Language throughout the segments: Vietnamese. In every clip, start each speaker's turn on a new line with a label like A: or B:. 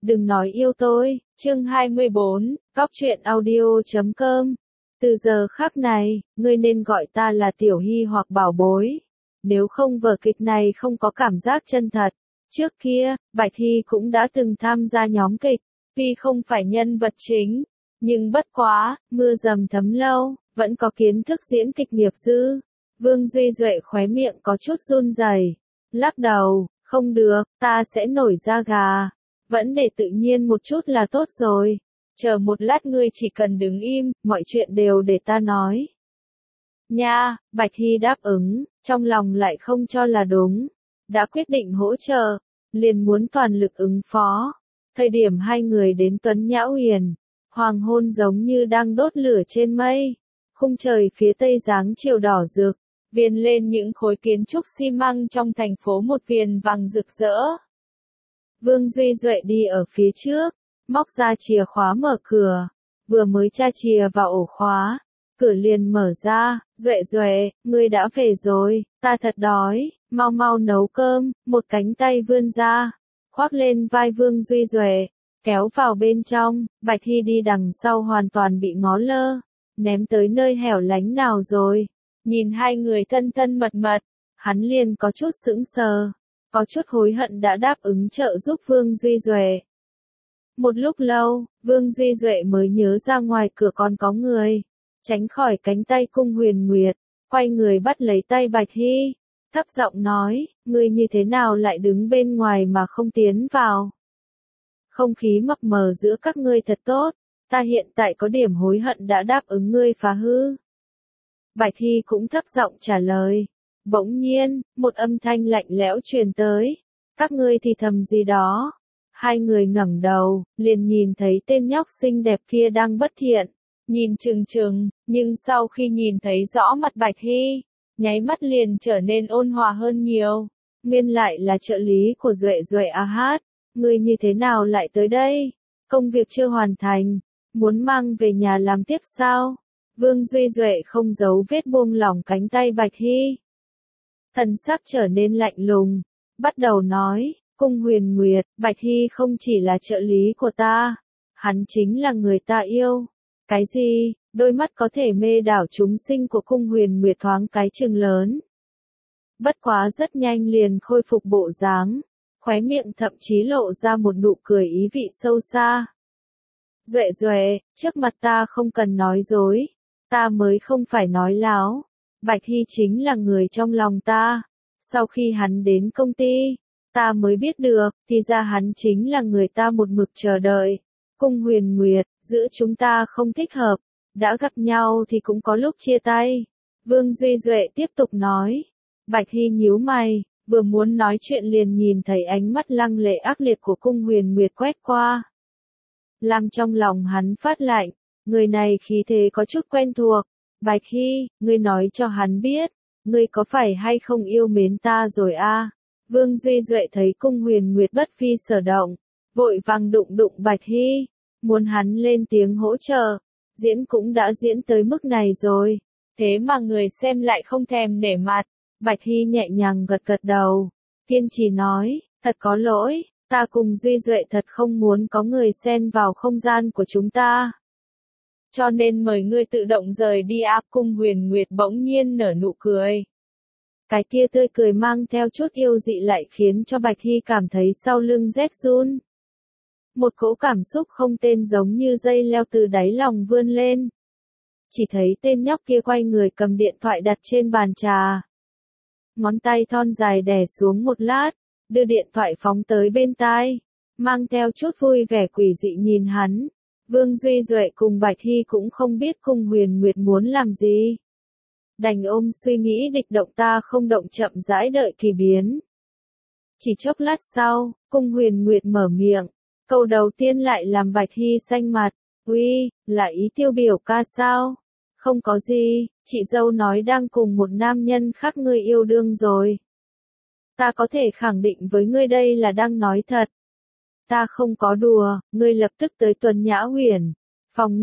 A: đừng nói yêu tôi, chương 24, Cóc truyện audio.com. Từ giờ khắc này, ngươi nên gọi ta là Tiểu Hy hoặc Bảo Bối. Nếu không vở kịch này không có cảm giác chân thật. Trước kia, Bạch Hy cũng đã từng tham gia nhóm kịch, tuy không phải nhân vật chính, nhưng bất quá, mưa dầm thấm lâu, vẫn có kiến thức diễn kịch nghiệp dư. Vương Duy Duệ khóe miệng có chút run rẩy, lắc đầu, không được, ta sẽ nổi da gà. Vẫn để tự nhiên một chút là tốt rồi. Chờ một lát ngươi chỉ cần đứng im, mọi chuyện đều để ta nói. Nha, Bạch Hy đáp ứng, trong lòng lại không cho là đúng. Đã quyết định hỗ trợ, liền muốn toàn lực ứng phó. Thời điểm hai người đến Tuấn Nhã Huyền, hoàng hôn giống như đang đốt lửa trên mây. Khung trời phía tây dáng chiều đỏ rực, viền lên những khối kiến trúc xi măng trong thành phố một viền vàng rực rỡ. Vương Duy Duệ đi ở phía trước, móc ra chìa khóa mở cửa, vừa mới tra chìa vào ổ khóa, cửa liền mở ra. Duệ Duệ, ngươi đã về rồi, ta thật đói, mau mau nấu cơm. Một cánh tay vươn ra, khoác lên vai Vương Duy Duệ, kéo vào bên trong. Bạch Hy đi đằng sau hoàn toàn bị ngó lơ, ném tới nơi hẻo lánh nào rồi. Nhìn hai người thân thân mật mật, hắn liền có chút sững sờ, có chút hối hận đã đáp ứng trợ giúp Vương Duy Duệ. Một lúc lâu, Vương Duy Duệ mới nhớ ra ngoài cửa còn có người, tránh khỏi cánh tay Cung Huyền Nguyệt, quay người bắt lấy tay Bạch Hy, thấp giọng nói, ngươi như thế nào lại đứng bên ngoài mà không tiến vào? Không khí mập mờ giữa các ngươi thật tốt, ta hiện tại có điểm hối hận đã đáp ứng ngươi phá hư. Bạch Hy cũng thấp giọng trả lời. Bỗng nhiên, một âm thanh lạnh lẽo truyền tới. Các ngươi thì thầm gì đó? Hai người ngẩng đầu, liền nhìn thấy tên nhóc xinh đẹp kia đang bất thiện, nhìn chừng chừng, nhưng sau khi nhìn thấy rõ mặt Bạch Hy, nháy mắt liền trở nên ôn hòa hơn nhiều. Nguyên lại là trợ lý của Duệ Duệ A Hát, ngươi như thế nào lại tới đây? Công việc chưa hoàn thành, muốn mang về nhà làm tiếp sao? Vương Duy Duệ không giấu vết buông lỏng cánh tay Bạch Hy. Thần sắc trở nên lạnh lùng, bắt đầu nói, Cung Huyền Nguyệt, Bạch Hy không chỉ là trợ lý của ta, hắn chính là người ta yêu. Cái gì? Đôi mắt có thể mê đảo chúng sinh của Cung Huyền Nguyệt thoáng cái trừng lớn. Bất quá rất nhanh liền khôi phục bộ dáng, khóe miệng thậm chí lộ ra một nụ cười ý vị sâu xa. Duệ Duệ, trước mặt ta không cần nói dối, ta mới không phải nói láo. Bạch Hy chính là người trong lòng ta. Sau khi hắn đến công ty, ta mới biết được, thì ra hắn chính là người ta một mực chờ đợi. Cung Huyền Nguyệt, giữa chúng ta không thích hợp, đã gặp nhau thì cũng có lúc chia tay. Vương Duy Duệ tiếp tục nói. Bạch Hy nhíu mày, vừa muốn nói chuyện liền nhìn thấy ánh mắt lăng lệ ác liệt của Cung Huyền Nguyệt quét qua. Làm trong lòng hắn phát lạnh, người này khí thế có chút quen thuộc. Bạch Hy, ngươi nói cho hắn biết, ngươi có phải hay không yêu mến ta rồi a? Vương Duy Duệ thấy Cung Huyền Nguyệt bất phi sở động, vội vàng đụng đụng Bạch Hy, muốn hắn lên tiếng hỗ trợ. Diễn cũng đã diễn tới mức này rồi, thế mà người xem lại không thèm nể mặt. Bạch Hy nhẹ nhàng gật gật đầu, kiên trì nói, thật có lỗi, ta cùng Duy Duệ thật không muốn có người xen vào không gian của chúng ta. Cho nên mời ngươi tự động rời đi a. Cung Huyền Nguyệt bỗng nhiên nở nụ cười. Cái kia tươi cười mang theo chút yêu dị lại khiến cho Bạch Hy cảm thấy sau lưng rét run. Một cỗ cảm xúc không tên giống như dây leo từ đáy lòng vươn lên. Chỉ thấy tên nhóc kia quay người cầm điện thoại đặt trên bàn trà. Ngón tay thon dài đè xuống một lát, đưa điện thoại phóng tới bên tai, mang theo chút vui vẻ quỷ dị nhìn hắn. Vương Duy Duệ cùng Bạch Hy cũng không biết Cung Huyền Nguyệt muốn làm gì. Đành ôm suy nghĩ địch động ta không động chậm rãi đợi kỳ biến. Chỉ chốc lát sau, Cung Huyền Nguyệt mở miệng, câu đầu tiên lại làm Bạch Hy xanh mặt. Uy, là ý Tiêu biểu ca sao? Không có gì, chị dâu nói đang cùng một nam nhân khác ngươi yêu đương rồi. Ta có thể khẳng định với ngươi đây là đang nói thật. Ta không có đùa, ngươi lập tức tới Tuấn Nhã Huyền, phòng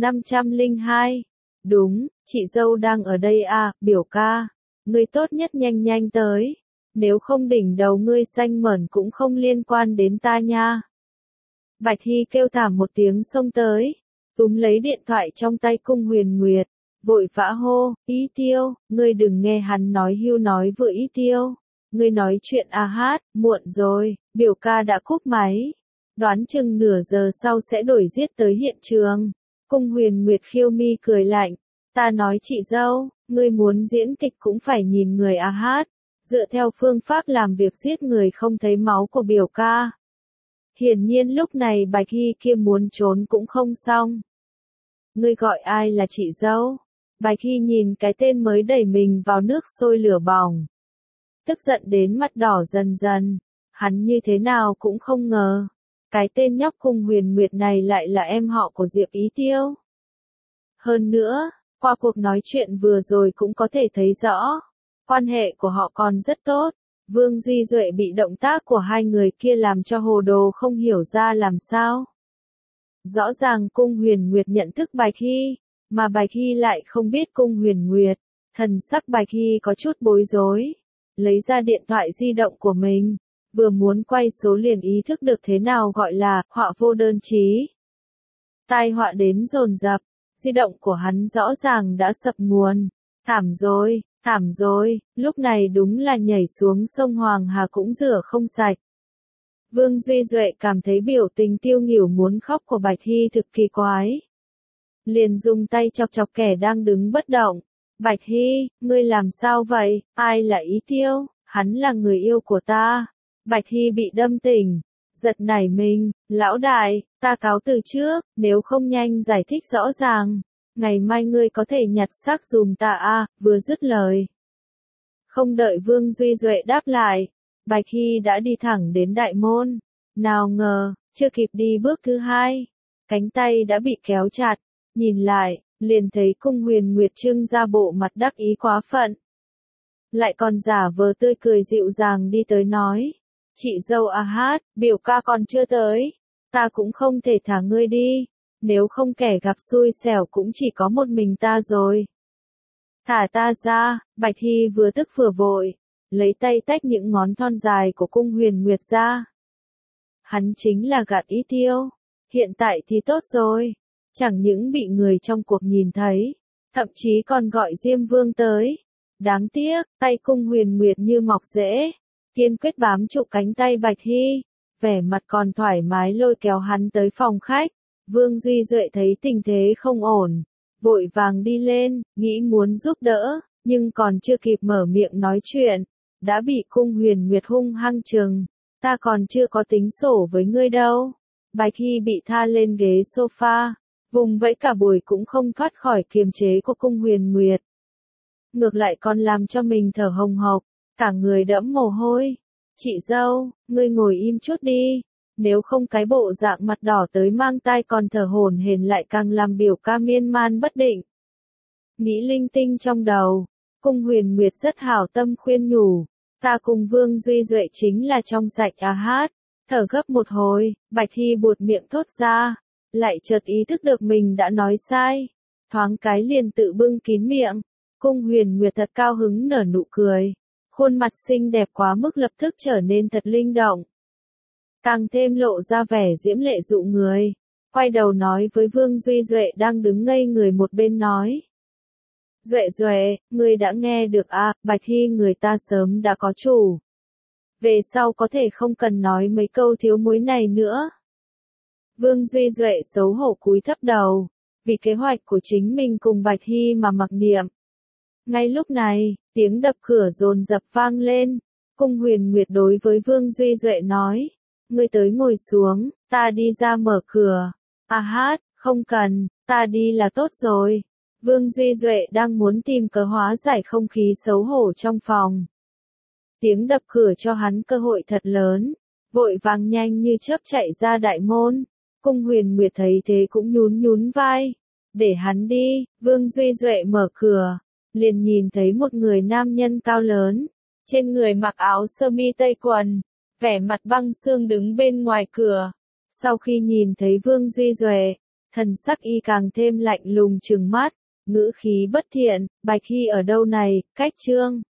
A: 502. Đúng, chị dâu đang ở đây à, biểu ca. Ngươi tốt nhất nhanh nhanh tới. Nếu không đỉnh đầu ngươi xanh mởn cũng không liên quan đến ta nha. Bạch Hy kêu thảm một tiếng xông tới, túm lấy điện thoại trong tay Cung Huyền Nguyệt, vội vã hô, Ý Tiêu, ngươi đừng nghe hắn nói hưu nói vựa Ý Tiêu. Ngươi nói chuyện hát, muộn rồi, biểu ca đã cúp máy. Đoán chừng nửa giờ sau sẽ đổi giết tới hiện trường. Cung Huyền Nguyệt khiêu mi cười lạnh. Ta nói chị dâu, ngươi muốn diễn kịch cũng phải nhìn người hát. Dựa theo phương pháp làm việc giết người không thấy máu của biểu ca. Hiển nhiên lúc này Bạch Hy kia muốn trốn cũng không xong. Ngươi gọi ai là chị dâu? Bạch Hy nhìn cái tên mới đẩy mình vào nước sôi lửa bỏng. Tức giận đến mặt đỏ dần dần. Hắn như thế nào cũng không ngờ. Cái tên nhóc Cung Huyền Nguyệt này lại là em họ của Diệp Ý Tiêu. Hơn nữa, qua cuộc nói chuyện vừa rồi cũng có thể thấy rõ. Quan hệ của họ còn rất tốt. Vương Duy Duệ bị động tác của hai người kia làm cho hồ đồ không hiểu ra làm sao. Rõ ràng Cung Huyền Nguyệt nhận thức Bạch Hy, mà Bạch Hy lại không biết Cung Huyền Nguyệt. Thần sắc Bạch Hy có chút bối rối. Lấy ra điện thoại di động của mình, vừa muốn quay số liền ý thức được thế nào gọi là họa vô đơn chí. Tai họa đến dồn dập, di động của hắn rõ ràng đã sập nguồn. Thảm rồi, lúc này đúng là nhảy xuống sông Hoàng Hà cũng rửa không sạch. Vương Duy Duệ cảm thấy biểu tình tiêu nghỉu muốn khóc của Bạch Hy thực kỳ quái. Liền dùng tay chọc chọc kẻ đang đứng bất động. Bạch Hy, ngươi làm sao vậy? Ai là Ý Tiêu? Hắn là người yêu của ta. Bạch Hy bị đâm tỉnh, giật nảy mình, lão đại, ta cáo từ trước, nếu không nhanh giải thích rõ ràng. Ngày mai ngươi có thể nhặt xác dùm ta vừa dứt lời. Không đợi Vương Duy Duệ đáp lại, Bạch Hy đã đi thẳng đến đại môn. Nào ngờ, chưa kịp đi bước thứ hai, cánh tay đã bị kéo chặt, nhìn lại, liền thấy Cung Huyền Nguyệt trưng ra bộ mặt đắc ý quá phận. Lại còn giả vờ tươi cười dịu dàng đi tới nói, chị dâu hát, biểu ca còn chưa tới, ta cũng không thể thả ngươi đi, nếu không kẻ gặp xui xẻo cũng chỉ có một mình ta rồi. Thả ta ra, Bạch Hy vừa tức vừa vội, lấy tay tách những ngón thon dài của Cung Huyền Nguyệt ra. Hắn chính là gạt Ý Tiêu, hiện tại thì tốt rồi, chẳng những bị người trong cuộc nhìn thấy, thậm chí còn gọi Diêm Vương tới. Đáng tiếc, tay Cung Huyền Nguyệt như mọc rễ, kiên quyết bám trụ cánh tay Bạch Hy, vẻ mặt còn thoải mái lôi kéo hắn tới phòng khách. Vương Duy Duệ thấy tình thế không ổn, vội vàng đi lên, nghĩ muốn giúp đỡ, nhưng còn chưa kịp mở miệng nói chuyện, đã bị Cung Huyền Nguyệt hung hăng trừng. Ta còn chưa có tính sổ với ngươi đâu. Bạch Hy bị tha lên ghế sofa, vùng vẫy cả buổi cũng không thoát khỏi kiềm chế của Cung Huyền Nguyệt. Ngược lại còn làm cho mình thở hồng hộc, cả người đẫm mồ hôi. Chị dâu, ngươi ngồi im chút đi, nếu không cái bộ dạng mặt đỏ tới mang tai còn thở hổn hển lại càng làm biểu ca miên man bất định. Nghĩ linh tinh trong đầu, Cung Huyền Nguyệt rất hảo tâm khuyên nhủ, ta cùng Vương Duy Duệ chính là trong sạch hát. Thở gấp một hồi, Bạch Hy buột miệng thốt ra, lại chợt ý thức được mình đã nói sai, thoáng cái liền tự bưng kín miệng. Cung Huyền Nguyệt thật cao hứng nở nụ cười, khuôn mặt xinh đẹp quá mức lập tức trở nên thật linh động, càng thêm lộ ra vẻ diễm lệ dụ người. Quay đầu nói với Vương Duy Duệ đang đứng ngây người một bên nói, Duệ, ngươi đã nghe được Bạch Hy người ta sớm đã có chủ. Về sau có thể không cần nói mấy câu thiếu muối này nữa. Vương Duy Duệ xấu hổ cúi thấp đầu, vì kế hoạch của chính mình cùng Bạch Hy mà mặc niệm. Ngay lúc này, tiếng đập cửa dồn dập vang lên. Cung Huyền Nguyệt đối với Vương Duy Duệ nói, ngươi tới ngồi xuống, ta đi ra mở cửa. Hát, không cần, ta đi là tốt rồi. Vương Duy Duệ đang muốn tìm cớ hóa giải không khí xấu hổ trong phòng. Tiếng đập cửa cho hắn cơ hội thật lớn, vội vàng nhanh như chớp chạy ra đại môn. Cung Huyền Nguyệt thấy thế cũng nhún vai, để hắn đi. Vương Duy Duệ mở cửa, liền nhìn thấy một người nam nhân cao lớn, trên người mặc áo sơ mi tây quần, vẻ mặt băng xương đứng bên ngoài cửa. Sau khi nhìn thấy Vương Duy Duệ, thần sắc y càng thêm lạnh lùng trừng mắt, ngữ khí bất thiện, Bạch Hy ở đâu này, cách trương.